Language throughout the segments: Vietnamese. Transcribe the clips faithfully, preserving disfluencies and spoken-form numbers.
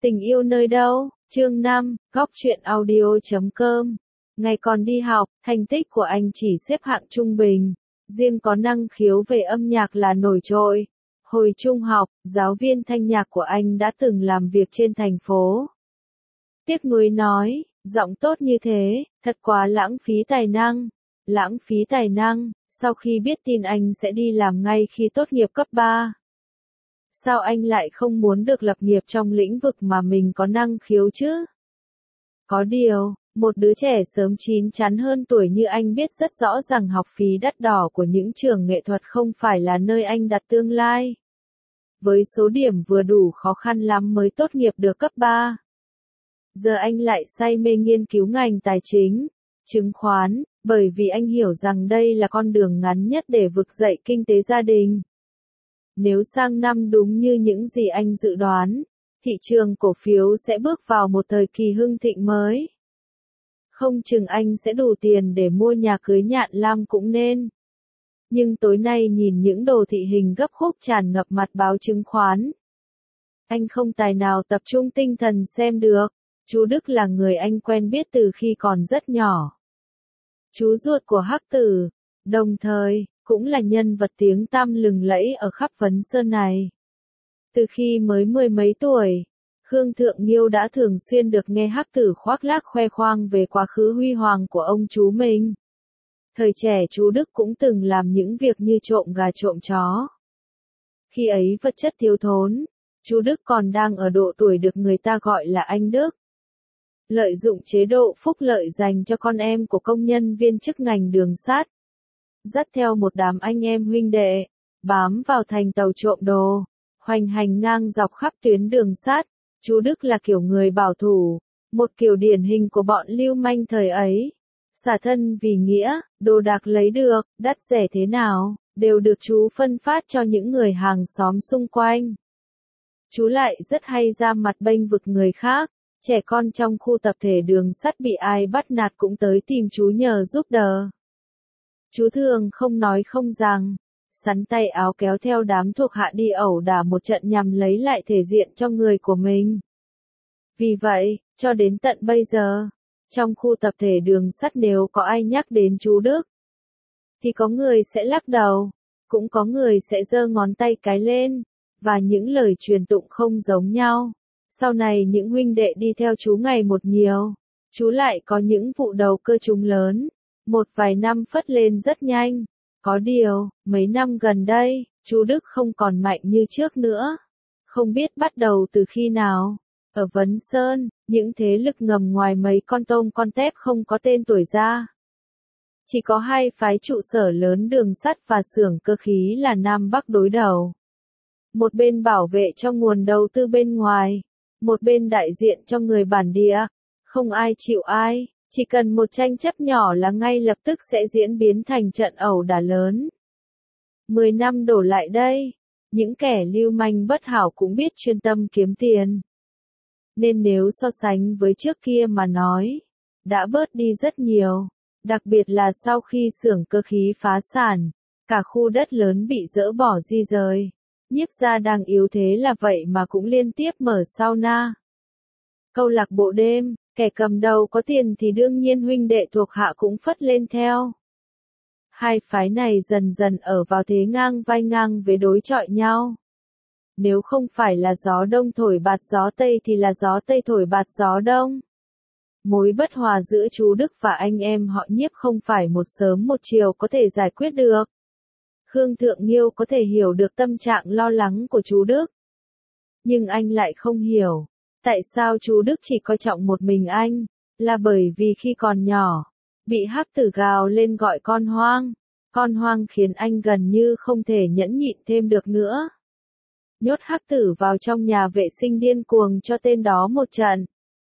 Tình yêu nơi đâu? Chương năm, góc truyện audio chấm com. Ngày còn đi học, thành tích của anh chỉ xếp hạng trung bình. Riêng có năng khiếu về âm nhạc là nổi trội. Hồi trung học, giáo viên thanh nhạc của anh đã từng làm việc trên thành phố. Tiếc nuối nói, giọng tốt như thế, thật quá lãng phí tài năng. Lãng phí tài năng, sau khi biết tin anh sẽ đi làm ngay khi tốt nghiệp cấp ba. Sao anh lại không muốn được lập nghiệp trong lĩnh vực mà mình có năng khiếu chứ? Có điều, một đứa trẻ sớm chín chắn hơn tuổi như anh biết rất rõ rằng học phí đắt đỏ của những trường nghệ thuật không phải là nơi anh đặt tương lai. Với số điểm vừa đủ khó khăn lắm mới tốt nghiệp được cấp ba. Giờ anh lại say mê nghiên cứu ngành tài chính, chứng khoán, bởi vì anh hiểu rằng đây là con đường ngắn nhất để vực dậy kinh tế gia đình. Nếu sang năm đúng như những gì anh dự đoán, thị trường cổ phiếu sẽ bước vào một thời kỳ hưng thịnh mới. Không chừng anh sẽ đủ tiền để mua nhà cưới nhạn lam cũng nên. Nhưng tối nay nhìn những đồ thị hình gấp khúc tràn ngập mặt báo chứng khoán. Anh không tài nào tập trung tinh thần xem được. Chú Đức là người anh quen biết từ khi còn rất nhỏ. Chú ruột của Hắc Tử, đồng thời cũng là nhân vật tiếng tăm lừng lẫy ở khắp Vấn Sơn này. Từ khi mới mười mấy tuổi, Khương Thượng Nghiêu đã thường xuyên được nghe Hắc Tử khoác lác khoe khoang về quá khứ huy hoàng của ông chú mình. Thời trẻ chú Đức cũng từng làm những việc như trộm gà trộm chó. Khi ấy vật chất thiếu thốn, chú Đức còn đang ở độ tuổi được người ta gọi là anh Đức. Lợi dụng chế độ phúc lợi dành cho con em của công nhân viên chức ngành đường sắt. Dắt theo một đám anh em huynh đệ, bám vào thành tàu trộm đồ, hoành hành ngang dọc khắp tuyến đường sắt. Chú Đức là kiểu người bảo thủ, một kiểu điển hình của bọn lưu manh thời ấy. Xả thân vì nghĩa, đồ đạc lấy được, đắt rẻ thế nào, đều được chú phân phát cho những người hàng xóm xung quanh. Chú lại rất hay ra mặt bênh vực người khác, trẻ con trong khu tập thể đường sắt bị ai bắt nạt cũng tới tìm chú nhờ giúp đỡ. Chú thường không nói không rằng, sắn tay áo kéo theo đám thuộc hạ đi ẩu đả một trận nhằm lấy lại thể diện cho người của mình. Vì vậy, cho đến tận bây giờ, trong khu tập thể đường sắt nếu có ai nhắc đến chú Đức, thì có người sẽ lắc đầu, cũng có người sẽ giơ ngón tay cái lên, và những lời truyền tụng không giống nhau. Sau này những huynh đệ đi theo chú ngày một nhiều, chú lại có những vụ đầu cơ trúng lớn. Một vài năm phất lên rất nhanh. Có điều, mấy năm gần đây, chú Đức không còn mạnh như trước nữa. Không biết bắt đầu từ khi nào. Ở Vấn Sơn, những thế lực ngầm ngoài mấy con tôm con tép không có tên tuổi ra. Chỉ có hai phái trụ sở lớn đường sắt và xưởng cơ khí là Nam Bắc đối đầu. Một bên bảo vệ cho nguồn đầu tư bên ngoài, một bên đại diện cho người bản địa. Không ai chịu ai. Chỉ cần một tranh chấp nhỏ là ngay lập tức sẽ diễn biến thành trận ẩu đả lớn. Mười năm đổ lại đây, những kẻ lưu manh bất hảo cũng biết chuyên tâm kiếm tiền. Nên nếu so sánh với trước kia mà nói, đã bớt đi rất nhiều, đặc biệt là sau khi xưởng cơ khí phá sản, cả khu đất lớn bị dỡ bỏ di rời. Nhiếp gia đang yếu thế là vậy mà cũng liên tiếp mở sauna. Câu lạc bộ đêm. Kẻ cầm đầu có tiền thì đương nhiên huynh đệ thuộc hạ cũng phất lên theo. Hai phái này dần dần ở vào thế ngang vai ngang với đối chọi nhau. Nếu không phải là gió đông thổi bạt gió tây thì là gió tây thổi bạt gió đông. Mối bất hòa giữa chú Đức và anh em họ Nhiếp không phải một sớm một chiều có thể giải quyết được. Khương Thượng Nghiêu có thể hiểu được tâm trạng lo lắng của chú Đức. Nhưng anh lại không hiểu. Tại sao chú Đức chỉ coi trọng một mình anh, là bởi vì khi còn nhỏ, bị Hắc Tử gào lên gọi con hoang. Con hoang khiến anh gần như không thể nhẫn nhịn thêm được nữa. Nhốt Hắc Tử vào trong nhà vệ sinh điên cuồng cho tên đó một trận.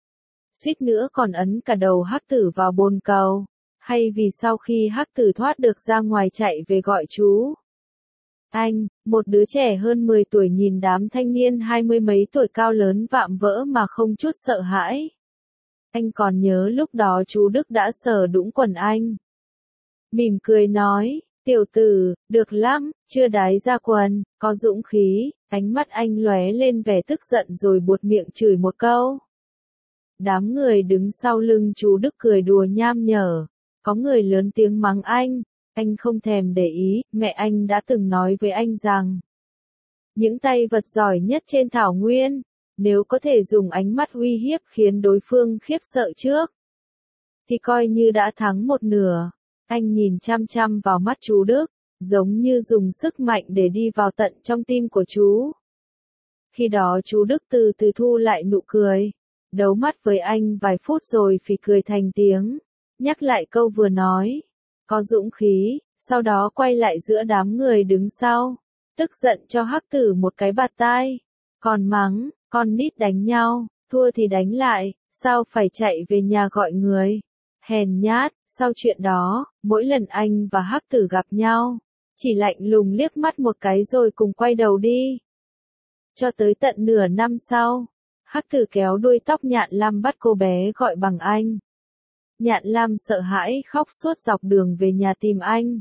Suýt nữa còn ấn cả đầu Hắc Tử vào bồn cầu, hay vì sau khi Hắc Tử thoát được ra ngoài chạy về gọi chú. Anh, một đứa trẻ hơn mười tuổi nhìn đám thanh niên hai mươi mấy tuổi cao lớn vạm vỡ mà không chút sợ hãi. Anh còn nhớ lúc đó chú Đức đã sờ đũng quần anh. Mỉm cười nói, Tiểu tử, được lắm, chưa đái ra quần, có dũng khí, ánh mắt anh lóe lên vẻ tức giận rồi buột miệng chửi một câu. Đám người đứng sau lưng chú Đức cười đùa nham nhở, có người lớn tiếng mắng anh, anh không thèm để ý, mẹ anh đã từng nói với anh rằng, những tay vật giỏi nhất trên thảo nguyên, nếu có thể dùng ánh mắt uy hiếp khiến đối phương khiếp sợ trước, thì coi như đã thắng một nửa. Anh nhìn chăm chăm vào mắt chú Đức, giống như dùng sức mạnh để đi vào tận trong tim của chú. Khi đó chú Đức từ từ thu lại nụ cười, đấu mắt với anh vài phút rồi phì cười thành tiếng, nhắc lại câu vừa nói, có dũng khí, sau đó quay lại giữa đám người đứng sau, tức giận cho Hắc Tử một cái bạt tai, còn mắng, con nít đánh nhau, thua thì đánh lại, sao phải chạy về nhà gọi người, hèn nhát. Sau chuyện đó, mỗi lần anh và Hắc Tử gặp nhau, chỉ lạnh lùng liếc mắt một cái rồi cùng quay đầu đi. Cho tới tận nửa năm sau, Hắc Tử kéo đuôi tóc Nhạn Lam bắt cô bé gọi bằng anh. Nhạn Lam sợ hãi khóc suốt dọc đường về nhà tìm anh.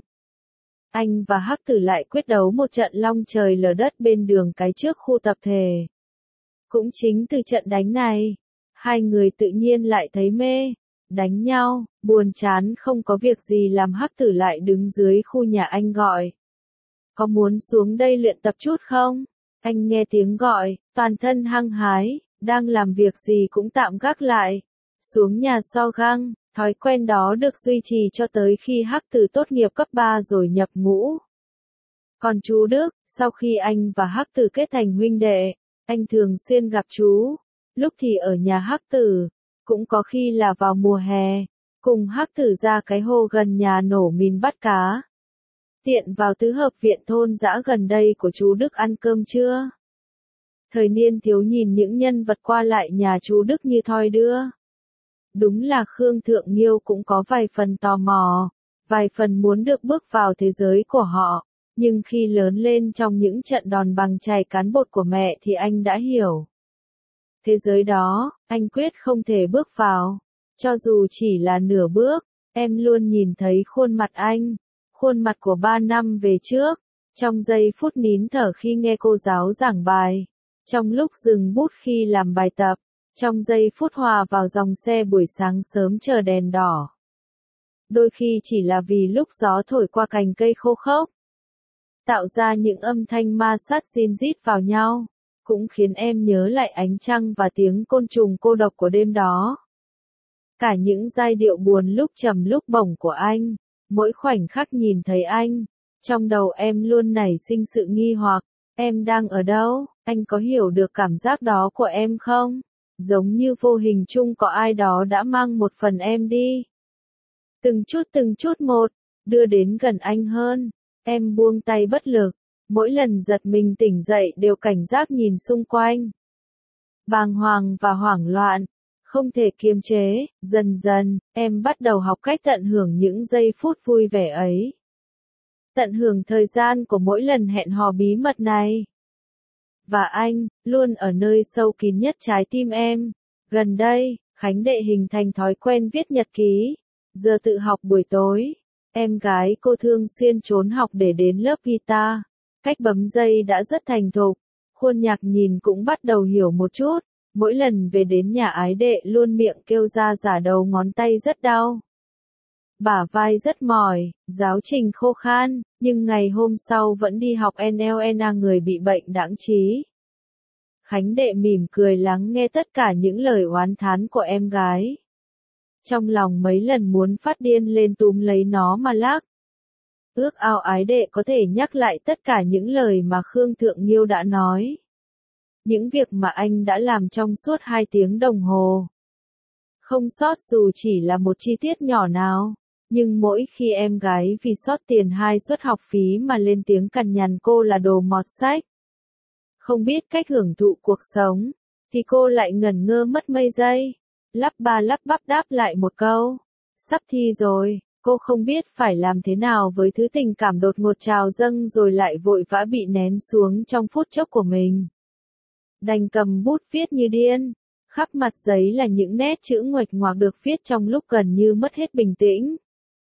Anh và Hắc Tử lại quyết đấu một trận long trời lở đất bên đường cái trước khu tập thể. Cũng chính từ trận đánh này, hai người tự nhiên lại thấy mê. Đánh nhau, buồn chán không có việc gì làm Hắc Tử lại đứng dưới khu nhà anh gọi. Có muốn xuống đây luyện tập chút không? Anh nghe tiếng gọi, toàn thân hăng hái, đang làm việc gì cũng tạm gác lại. Xuống nhà so găng, thói quen đó được duy trì cho tới khi Hắc Tử tốt nghiệp cấp ba rồi nhập ngũ. Còn chú Đức, sau khi anh và Hắc Tử kết thành huynh đệ, anh thường xuyên gặp chú, lúc thì ở nhà Hắc Tử. Cũng có khi là vào mùa hè, cùng Hắc Tử ra cái hồ gần nhà nổ mìn bắt cá. Tiện vào tứ hợp viện thôn dã gần đây của chú Đức ăn cơm trưa. Thời niên thiếu nhìn những nhân vật qua lại nhà chú Đức như thoi đưa. Đúng là Khương Thượng Nghiêu cũng có vài phần tò mò, vài phần muốn được bước vào thế giới của họ, nhưng khi lớn lên trong những trận đòn bằng chày cán bột của mẹ thì anh đã hiểu. Thế giới đó, anh quyết không thể bước vào. Cho dù chỉ là nửa bước, em luôn nhìn thấy khuôn mặt anh, khuôn mặt của ba năm về trước, trong giây phút nín thở khi nghe cô giáo giảng bài, trong lúc dừng bút khi làm bài tập, trong giây phút hòa vào dòng xe buổi sáng sớm chờ đèn đỏ. Đôi khi chỉ là vì lúc gió thổi qua cành cây khô khốc, tạo ra những âm thanh ma sát rin rít vào nhau. Cũng khiến em nhớ lại ánh trăng và tiếng côn trùng cô độc của đêm đó. Cả những giai điệu buồn lúc trầm lúc bổng của anh, mỗi khoảnh khắc nhìn thấy anh, trong đầu em luôn nảy sinh sự nghi hoặc, em đang ở đâu, anh có hiểu được cảm giác đó của em không? Giống như vô hình chung có ai đó đã mang một phần em đi. Từng chút từng chút một, đưa đến gần anh hơn, em buông tay bất lực. Mỗi lần giật mình tỉnh dậy đều cảnh giác nhìn xung quanh. Bàng hoàng và hoảng loạn, không thể kiềm chế, dần dần, em bắt đầu học cách tận hưởng những giây phút vui vẻ ấy. Tận hưởng thời gian của mỗi lần hẹn hò bí mật này. Và anh, luôn ở nơi sâu kín nhất trái tim em. Gần đây, Khánh Đệ hình thành thói quen viết nhật ký. Giờ tự học buổi tối, em gái cô thường xuyên trốn học để đến lớp guitar. Cách bấm dây đã rất thành thục, khuôn nhạc nhìn cũng bắt đầu hiểu một chút, mỗi lần về đến nhà ái đệ luôn miệng kêu ra giả đầu ngón tay rất đau. Bả vai rất mỏi, giáo trình khô khan, nhưng ngày hôm sau vẫn đi học en lờ en a người bị bệnh đãng trí. Khánh Đệ mỉm cười lắng nghe tất cả những lời oán thán của em gái. Trong lòng mấy lần muốn phát điên lên túm lấy nó mà lắc. Ước ao ái đệ có thể nhắc lại tất cả những lời mà Khương Thượng Nghiêu đã nói. Những việc mà anh đã làm trong suốt hai tiếng đồng hồ. Không sót dù chỉ là một chi tiết nhỏ nào, nhưng mỗi khi em gái vì sót tiền hai suất học phí mà lên tiếng cằn nhằn cô là đồ mọt sách. Không biết cách hưởng thụ cuộc sống, thì cô lại ngẩn ngơ mất mấy giây, lắp ba lắp bắp đáp lại một câu. Sắp thi rồi. Cô không biết phải làm thế nào với thứ tình cảm đột ngột trào dâng rồi lại vội vã bị nén xuống trong phút chốc của mình. Đành cầm bút viết như điên, khắp mặt giấy là những nét chữ nguệch ngoạc được viết trong lúc gần như mất hết bình tĩnh.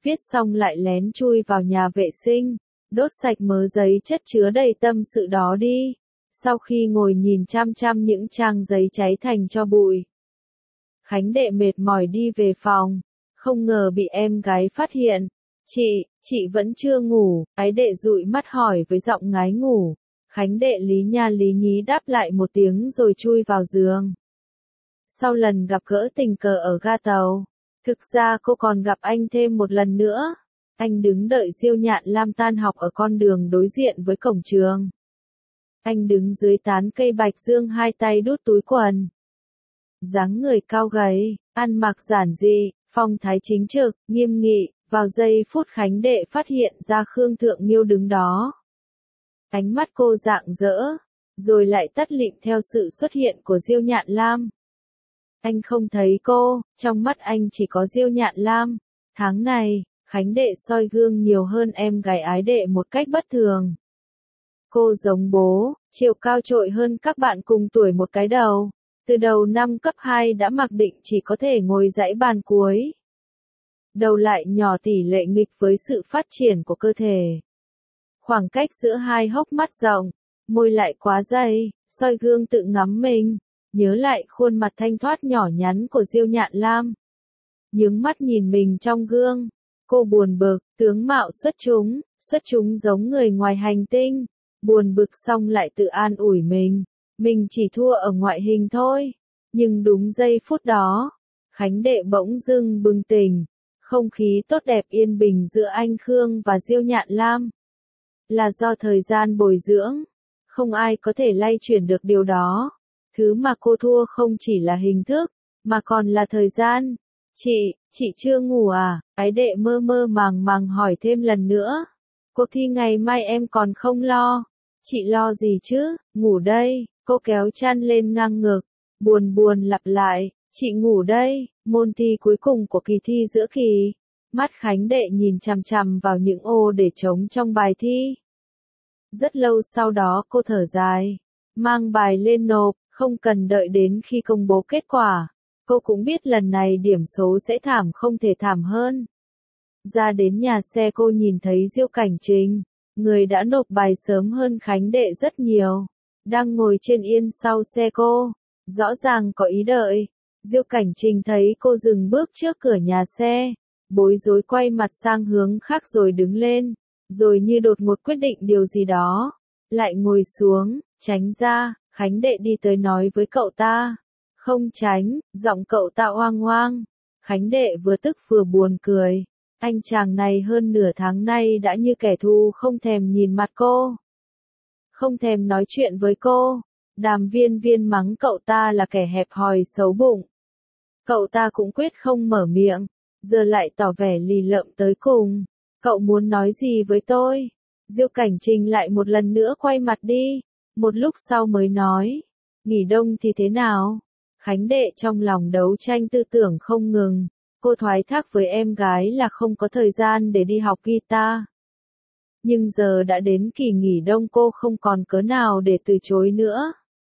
viết xong lại lén chui vào nhà vệ sinh, đốt sạch mớ giấy chất chứa đầy tâm sự đó đi. Sau khi ngồi nhìn chăm chăm những trang giấy cháy thành tro bụi, Khánh Đệ mệt mỏi đi về phòng, không ngờ bị em gái phát hiện. Chị, chị vẫn chưa ngủ, ái Đệ dụi mắt hỏi với giọng ngái ngủ. Khánh Đệ lý nha lý nhí đáp lại một tiếng rồi chui vào giường. Sau lần gặp gỡ tình cờ ở ga tàu, thực ra cô còn gặp anh thêm một lần nữa. Anh đứng đợi Diêu Nhạn Lam tan học ở con đường đối diện với cổng trường. Anh đứng dưới tán cây bạch dương hai tay đút túi quần. Dáng người cao gầy, ăn mặc giản dị, phong thái chính trực, nghiêm nghị. Vào giây phút Khánh Đệ phát hiện ra Khương Thượng Nghiêu đứng đó. Ánh mắt cô rạng rỡ, rồi lại tắt lịm theo sự xuất hiện của Diêu Nhạn Lam. Anh không thấy cô, trong mắt anh chỉ có Diêu Nhạn Lam. Tháng này, Khánh Đệ soi gương nhiều hơn em gái Ái Đệ một cách bất thường. Cô giống bố, chiều cao trội hơn các bạn cùng tuổi một cái đầu. Từ đầu năm cấp hai đã mặc định chỉ có thể ngồi dãy bàn cuối. Đầu lại nhỏ tỷ lệ nghịch với sự phát triển của cơ thể. Khoảng cách giữa hai hốc mắt rộng, môi lại quá dày, soi gương tự ngắm mình, nhớ lại khuôn mặt thanh thoát nhỏ nhắn của Diêu Nhạn Lam. Nhướng mắt nhìn mình trong gương, cô buồn bực, tướng mạo xuất chúng, xuất chúng giống người ngoài hành tinh. Buồn bực xong lại tự an ủi mình, mình chỉ thua ở ngoại hình thôi. Nhưng đúng giây phút đó, Khánh Đệ bỗng dưng bừng tỉnh. Không khí tốt đẹp yên bình giữa anh Khương và Diêu Nhạn Lam. Là do thời gian bồi dưỡng. Không ai có thể lay chuyển được điều đó. Thứ mà cô thua không chỉ là hình thức, mà còn là thời gian. Chị, chị chưa ngủ à? Ái Đệ mơ mơ màng màng hỏi thêm lần nữa. Cuộc thi ngày mai em còn không lo. Chị lo gì chứ? Ngủ đây. Cô kéo chăn lên ngang ngực. Buồn buồn lặp lại. Chị ngủ đây. Môn thi cuối cùng của kỳ thi giữa kỳ. Mắt Khánh Đệ nhìn chằm chằm vào những ô để trống trong bài thi. Rất lâu sau đó cô thở dài. Mang bài lên nộp, không cần đợi đến khi công bố kết quả. Cô cũng biết lần này điểm số sẽ thảm không thể thảm hơn. Ra đến nhà xe cô nhìn thấy Diêu Cảnh Trình. Người đã nộp bài sớm hơn Khánh Đệ rất nhiều. Đang ngồi trên yên sau xe cô. Rõ ràng có ý đợi. Diêu Cảnh Trình thấy cô dừng bước trước cửa nhà xe. Bối rối quay mặt sang hướng khác rồi đứng lên. Rồi như đột ngột quyết định điều gì đó. Lại ngồi xuống, tránh ra. Khánh Đệ đi tới nói với cậu ta. Không tránh, giọng cậu ta oang oang. Khánh Đệ vừa tức vừa buồn cười. Anh chàng này hơn nửa tháng nay đã như kẻ thù không thèm nhìn mặt cô. Không thèm nói chuyện với cô. Đàm Viên Viên mắng cậu ta là kẻ hẹp hòi xấu bụng. Cậu ta cũng quyết không mở miệng. Giờ lại tỏ vẻ lì lợm tới cùng. Cậu muốn nói gì với tôi? Diêu Cảnh Trình lại một lần nữa quay mặt đi. Một lúc sau mới nói. Nghỉ đông thì thế nào? Khánh Đệ trong lòng đấu tranh tư tưởng không ngừng. Cô thoái thác với em gái là không có thời gian để đi học guitar. Nhưng giờ đã đến kỳ nghỉ đông cô không còn cớ nào để từ chối nữa.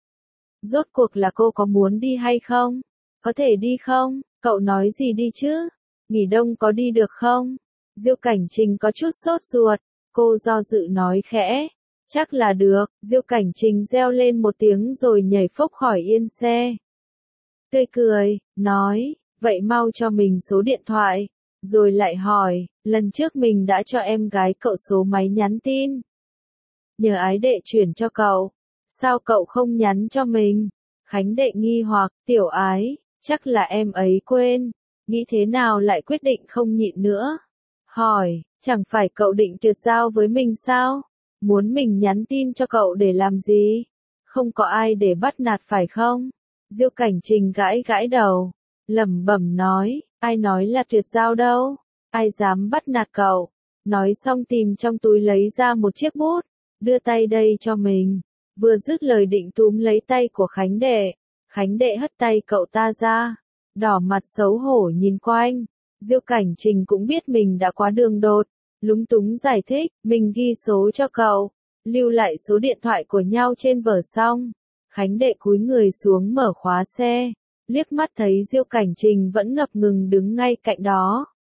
Rốt cuộc là cô có muốn đi hay không? Có thể đi không? Cậu nói gì đi chứ? Nghỉ đông có đi được không? Diêu Cảnh Trình có chút sốt ruột. Cô do dự nói khẽ. Chắc là được. Diêu Cảnh Trình reo lên một tiếng rồi nhảy phốc khỏi yên xe. Tươi cười, nói. Vậy mau cho mình số điện thoại. Rồi lại hỏi. Lần trước mình đã cho em gái cậu số máy nhắn tin. Nhờ Ái Đệ chuyển cho cậu. Sao cậu không nhắn cho mình? Khánh Đệ nghi hoặc. Tiểu Ái. Chắc là em ấy quên. Nghĩ thế nào lại quyết định không nhịn nữa? Hỏi. Chẳng phải cậu định tuyệt giao với mình sao? Muốn mình nhắn tin cho cậu để làm gì? Không có ai để bắt nạt phải không? Diêu Cảnh Trình gãi gãi đầu. Lẩm bẩm nói. Ai nói là tuyệt giao đâu? Ai dám bắt nạt cậu? Nói xong tìm trong túi lấy ra một chiếc bút. Đưa tay đây cho mình. Vừa dứt lời định túm lấy tay của Khánh Đệ. Khánh Đệ hất tay cậu ta ra. Đỏ mặt xấu hổ nhìn quanh. Diêu Cảnh Trình cũng biết mình đã quá đường đột. Lúng túng giải thích. Mình ghi số cho cậu. Lưu lại số điện thoại của nhau trên vở xong. Khánh Đệ cúi người xuống mở khóa xe. Liếc mắt thấy Diêu Cảnh Trình vẫn ngập ngừng đứng ngay cạnh đó.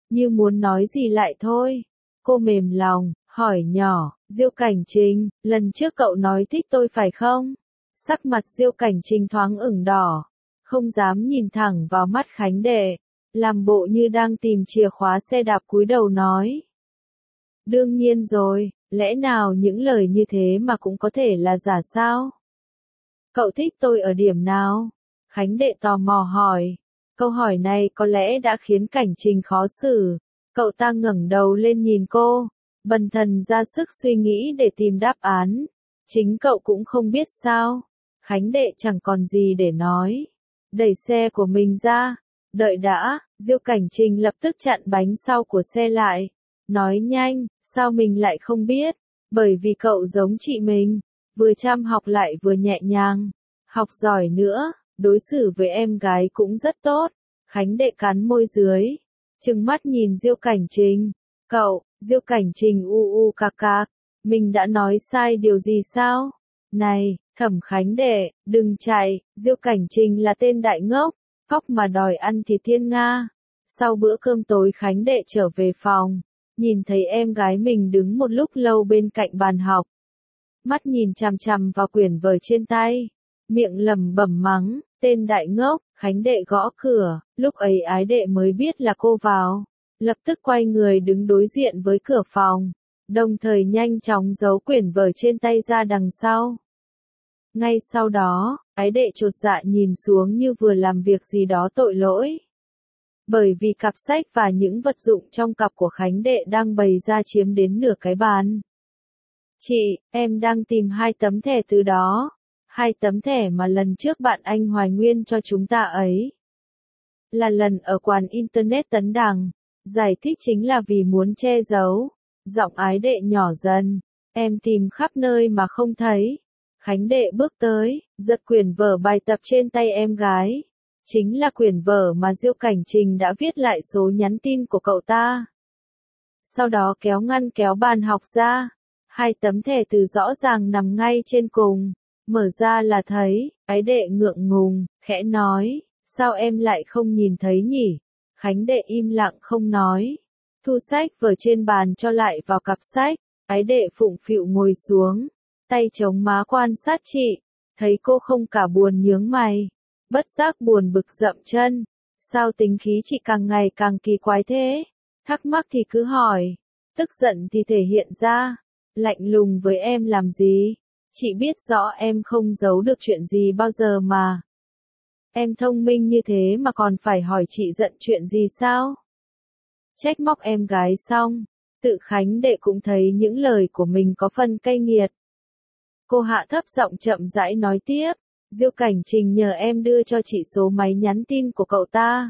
như muốn nói gì lại thôi. Cô mềm lòng, hỏi nhỏ, Diêu Cảnh Trình, lần trước cậu nói thích tôi phải không? Sắc mặt Diêu Cảnh Trình thoáng ửng đỏ, không dám nhìn thẳng vào mắt Khánh Đệ, làm bộ như đang tìm chìa khóa xe đạp cúi đầu nói. Đương nhiên rồi, lẽ nào những lời như thế mà cũng có thể là giả sao? Cậu thích tôi ở điểm nào? Khánh Đệ tò mò hỏi. Câu hỏi này có lẽ đã khiến Cảnh Trình khó xử. Cậu ta ngẩng đầu lên nhìn cô, bần thần ra sức suy nghĩ để tìm đáp án. Chính cậu cũng không biết sao? Khánh Đệ chẳng còn gì để nói. Đẩy xe của mình ra. Đợi đã, Diêu Cảnh Trình lập tức chặn bánh sau của xe lại. Nói nhanh, sao mình lại không biết? Bởi vì cậu giống chị mình, vừa chăm học lại vừa nhẹ nhàng, học giỏi nữa, đối xử với em gái cũng rất tốt. Khánh Đệ cắn môi dưới, trừng mắt nhìn Diêu Cảnh Trình. Cậu, Diêu Cảnh Trình u u cạc cạc, mình đã nói sai điều gì sao? Này, Thẩm Khánh Đệ, đừng chạy, Diêu Cảnh Trình là tên đại ngốc, khóc mà đòi ăn thịt thiên nga. Sau bữa cơm tối Khánh Đệ trở về phòng, nhìn thấy em gái mình đứng một lúc lâu bên cạnh bàn học. Mắt nhìn chằm chằm vào quyển vở trên tay, miệng lẩm bẩm mắng, tên đại ngốc. Khánh Đệ gõ cửa, lúc ấy Ái Đệ mới biết là cô vào, lập tức quay người đứng đối diện với cửa phòng, đồng thời nhanh chóng giấu quyển vở trên tay ra đằng sau. Ngay sau đó, Ái Đệ chột dạ nhìn xuống như vừa làm việc gì đó tội lỗi. Bởi vì cặp sách và những vật dụng trong cặp của Khánh Đệ đang bày ra chiếm đến nửa cái bàn. Chị, em đang tìm hai tấm thẻ từ đó. Hai tấm thẻ mà lần trước bạn anh Hoài Nguyên cho chúng ta ấy. Là lần ở quán Internet Tấn Đằng. Giải thích chính là vì muốn che giấu. Giọng Ái Đệ nhỏ dần. Em tìm khắp nơi mà không thấy. Khánh Đệ bước tới, giật quyển vở bài tập trên tay em gái. Chính là quyển vở mà Diêu Cảnh Trình đã viết lại số nhắn tin của cậu ta. Sau đó kéo ngăn kéo bàn học ra. Hai tấm thẻ từ rõ ràng nằm ngay trên cùng. Mở ra là thấy, Ái Đệ ngượng ngùng, khẽ nói, sao em lại không nhìn thấy nhỉ? Khánh Đệ im lặng không nói. Thu sách vở trên bàn cho lại vào cặp sách. Ái Đệ phụng phịu ngồi xuống, tay chống má quan sát chị. Thấy cô không cả buồn nhướng mày, bất giác buồn bực dậm chân. Sao tính khí chị càng ngày càng kỳ quái thế? Thắc mắc thì cứ hỏi, tức giận thì thể hiện ra. Lạnh lùng với em làm gì? Chị biết rõ em không giấu được chuyện gì bao giờ mà. Em thông minh như thế mà còn phải hỏi chị giận chuyện gì sao? Trách móc em gái xong, tự Khánh Đệ cũng thấy những lời của mình có phần cay nghiệt. Cô hạ thấp giọng chậm rãi nói tiếp, Diêu Cảnh Trình nhờ em đưa cho chị số máy nhắn tin của cậu ta.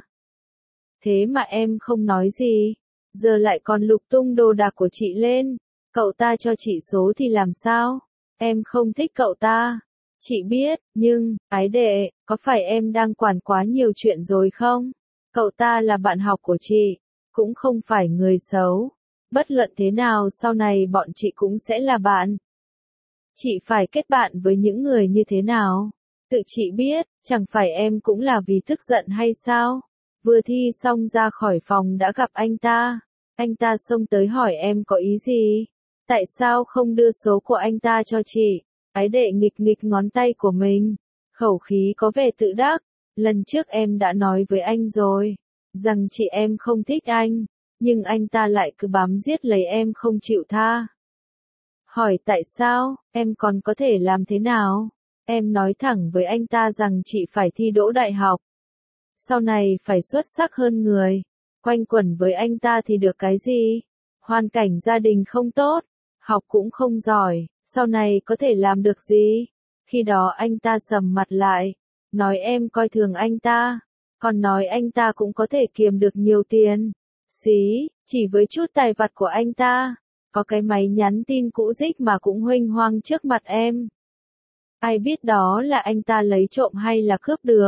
Thế mà em không nói gì, giờ lại còn lục tung đồ đạc của chị lên. Cậu ta cho chị số thì làm sao? Em không thích cậu ta. Chị biết, nhưng, Ái Đệ, có phải em đang quản quá nhiều chuyện rồi không? Cậu ta là bạn học của chị, cũng không phải người xấu. Bất luận thế nào sau này bọn chị cũng sẽ là bạn. Chị phải kết bạn với những người như thế nào? Tự chị biết, chẳng phải em cũng là vì tức giận hay sao? Vừa thi xong ra khỏi phòng đã gặp anh ta. Anh ta xông tới hỏi em có ý gì? Tại sao không đưa số của anh ta cho chị? Ái Đệ nghịch nghịch ngón tay của mình. Khẩu khí có vẻ tự đắc. Lần trước em đã nói với anh rồi. Rằng chị em không thích anh. Nhưng anh ta lại cứ bám giết lấy em không chịu tha. Hỏi tại sao, em còn có thể làm thế nào? Em nói thẳng với anh ta rằng chị phải thi đỗ đại học. Sau này phải xuất sắc hơn người. Quanh quẩn với anh ta thì được cái gì? Hoàn cảnh gia đình không tốt. Học cũng không giỏi, sau này có thể làm được gì? Khi đó anh ta sầm mặt lại, nói em coi thường anh ta, còn nói anh ta cũng có thể kiếm được nhiều tiền. Xí, chỉ với chút tài vặt của anh ta, có cái máy nhắn tin cũ rích mà cũng huênh hoang trước mặt em. Ai biết đó là anh ta lấy trộm hay là cướp được.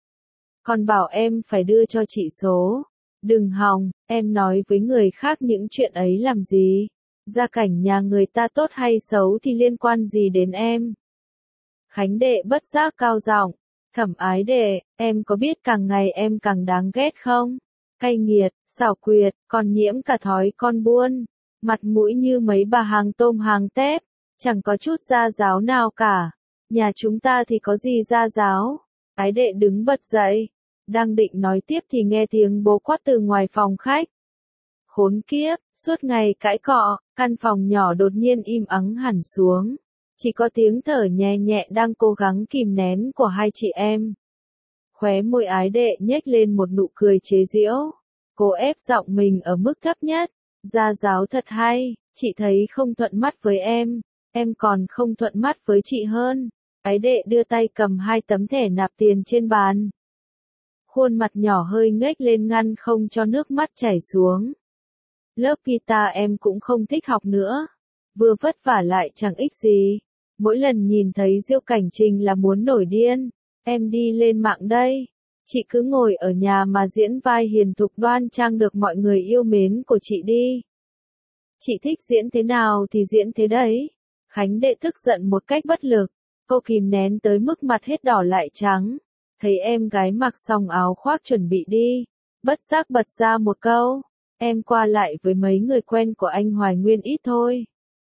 Còn bảo em phải đưa cho chị số. Đừng hòng, em nói với người khác những chuyện ấy làm gì? Gia cảnh nhà người ta tốt hay xấu thì liên quan gì đến em? Khánh Đệ bất giác cao giọng, Thẩm Ái Đệ, em có biết càng ngày em càng đáng ghét không? cay nghiệt, xảo quyệt, còn nhiễm cả thói con buôn, mặt mũi như mấy bà hàng tôm hàng tép, chẳng có chút gia giáo nào cả. Nhà chúng ta thì có gì gia giáo? Ái đệ đứng bật dậy, đang định nói tiếp thì nghe tiếng bố quát từ ngoài phòng khách. Khốn kiếp, suốt ngày cãi cọ, căn phòng nhỏ đột nhiên im ắng hẳn xuống. Chỉ có tiếng thở nhẹ nhẹ đang cố gắng kìm nén của hai chị em. Khóe môi ái đệ nhếch lên một nụ cười chế giễu. Cô ép giọng mình ở mức thấp nhất. Gia giáo thật hay, chị thấy không thuận mắt với em, em còn không thuận mắt với chị hơn. Ái đệ đưa tay cầm hai tấm thẻ nạp tiền trên bàn. Khuôn mặt nhỏ hơi nhếch lên ngăn không cho nước mắt chảy xuống. Lớp guitar em cũng không thích học nữa. Vừa vất vả lại chẳng ích gì. Mỗi lần nhìn thấy Diêu Cảnh Trình là muốn nổi điên. Em đi lên mạng đây. Chị cứ ngồi ở nhà mà diễn vai hiền thục đoan trang được mọi người yêu mến của chị đi. Chị thích diễn thế nào thì diễn thế đấy. Khánh đệ tức giận một cách bất lực. Cô kìm nén tới mức mặt hết đỏ lại trắng. Thấy em gái mặc xong áo khoác chuẩn bị đi. Bất giác bật ra một câu. Em qua lại với mấy người quen của anh Hoài Nguyên ít thôi.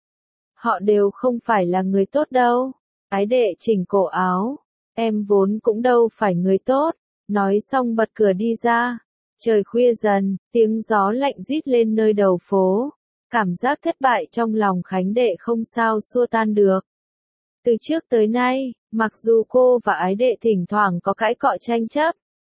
Họ đều không phải là người tốt đâu. Ái đệ chỉnh cổ áo. Em vốn cũng đâu phải người tốt. Nói xong bật cửa đi ra. Trời khuya dần, tiếng gió lạnh rít lên nơi đầu phố. Cảm giác thất bại trong lòng Khánh đệ không sao xua tan được. Từ trước tới nay, mặc dù cô và ái đệ thỉnh thoảng có cãi cọ tranh chấp,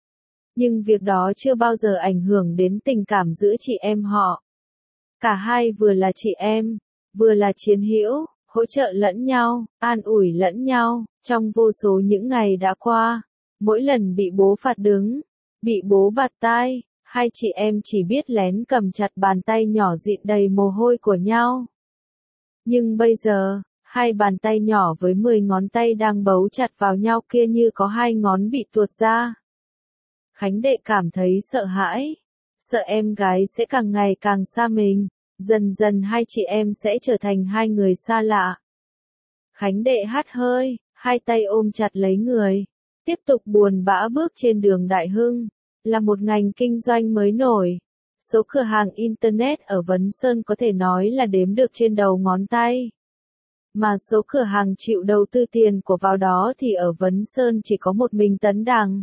nhưng việc đó chưa bao giờ ảnh hưởng đến tình cảm giữa chị em họ. Cả hai vừa là chị em, vừa là chiến hữu, hỗ trợ lẫn nhau, an ủi lẫn nhau, trong vô số những ngày đã qua. Mỗi lần bị bố phạt đứng, bị bố bạt tai, hai chị em chỉ biết lén cầm chặt bàn tay nhỏ dịn đầy mồ hôi của nhau. Nhưng bây giờ, hai bàn tay nhỏ với mười ngón tay đang bấu chặt vào nhau kia như có hai ngón bị tuột ra. Khánh đệ cảm thấy sợ hãi, sợ em gái sẽ càng ngày càng xa mình, dần dần hai chị em sẽ trở thành hai người xa lạ. Khánh đệ hắt hơi, hai tay ôm chặt lấy người, tiếp tục buồn bã bước trên đường Đại Hưng, là một ngành kinh doanh mới nổi. Số cửa hàng Internet ở Vấn Sơn có thể nói là đếm được trên đầu ngón tay. Mà số cửa hàng chịu đầu tư tiền của vào đó thì ở Vấn Sơn chỉ có một mình Tấn Đằng.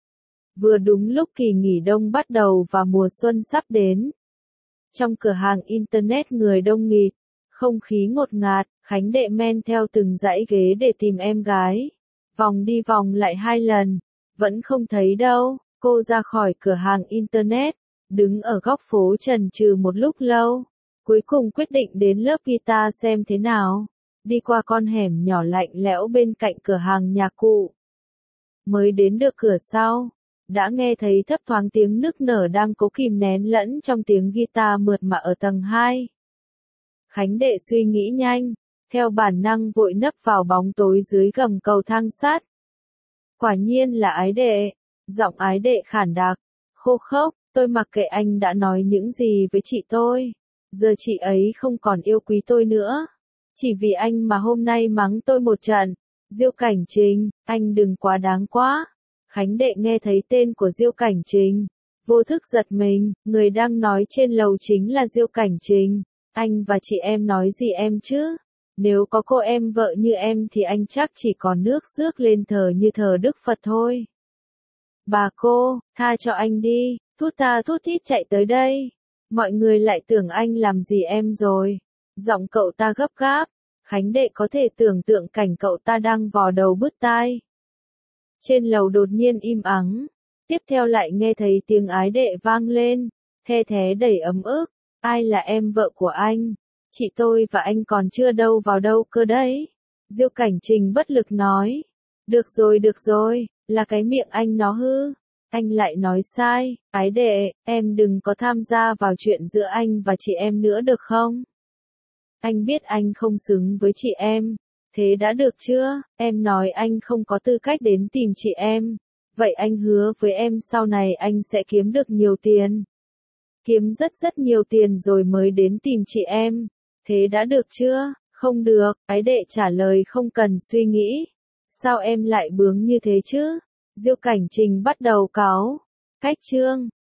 Vừa đúng lúc kỳ nghỉ đông bắt đầu và mùa xuân sắp đến. Trong cửa hàng Internet người đông nghịt, không khí ngột ngạt, Khánh đệ men theo từng dãy ghế để tìm em gái. Vòng đi vòng lại hai lần, vẫn không thấy đâu. Cô ra khỏi cửa hàng Internet, đứng ở góc phố chần chừ một lúc lâu. Cuối cùng quyết định đến lớp guitar xem thế nào. Đi qua con hẻm nhỏ lạnh lẽo bên cạnh cửa hàng nhạc cụ. Mới đến được cửa sau, đã nghe thấy thấp thoáng tiếng nức nở đang cố kìm nén lẫn trong tiếng guitar mượt mà ở tầng hai. Khánh đệ suy nghĩ nhanh, theo bản năng vội nấp vào bóng tối dưới gầm cầu thang sắt. Quả nhiên là ái đệ, giọng ái đệ khản đặc, khô khốc, tôi mặc kệ anh đã nói những gì với chị tôi. Giờ chị ấy không còn yêu quý tôi nữa. Chỉ vì anh mà hôm nay mắng tôi một trận. Diêu Cảnh Trình, anh đừng quá đáng quá. Khánh đệ nghe thấy tên của Diêu Cảnh Trình. Vô thức giật mình, người đang nói trên lầu chính là Diêu Cảnh Trình. Anh và chị em nói gì em chứ? Nếu có cô em vợ như em thì anh chắc chỉ còn nước rước lên thờ như thờ Đức Phật thôi. Bà cô, tha cho anh đi, thút tha thút thít chạy tới đây. Mọi người lại tưởng anh làm gì em rồi. Giọng cậu ta gấp gáp, Khánh đệ có thể tưởng tượng cảnh cậu ta đang vò đầu bứt tai. Trên lầu đột nhiên im ắng, tiếp theo lại nghe thấy tiếng ái đệ vang lên, the thé đầy ấm ức, ai là em vợ của anh? Chị tôi và anh còn chưa đâu vào đâu cơ đấy. Diêu Cảnh Trình bất lực nói, được rồi được rồi, là cái miệng anh nó hư. Anh lại nói sai, ái đệ, em đừng có tham gia vào chuyện giữa anh và chị em nữa được không? Anh biết anh không xứng với chị em, thế đã được chưa? Em nói anh không có tư cách đến tìm chị em. Vậy anh hứa với em sau này anh sẽ kiếm được nhiều tiền. Kiếm rất rất nhiều tiền rồi mới đến tìm chị em. Thế đã được chưa? Không được, ái đệ trả lời không cần suy nghĩ. Sao em lại bướng như thế chứ? Diêu Cảnh Trình bắt đầu cáu. Cách chương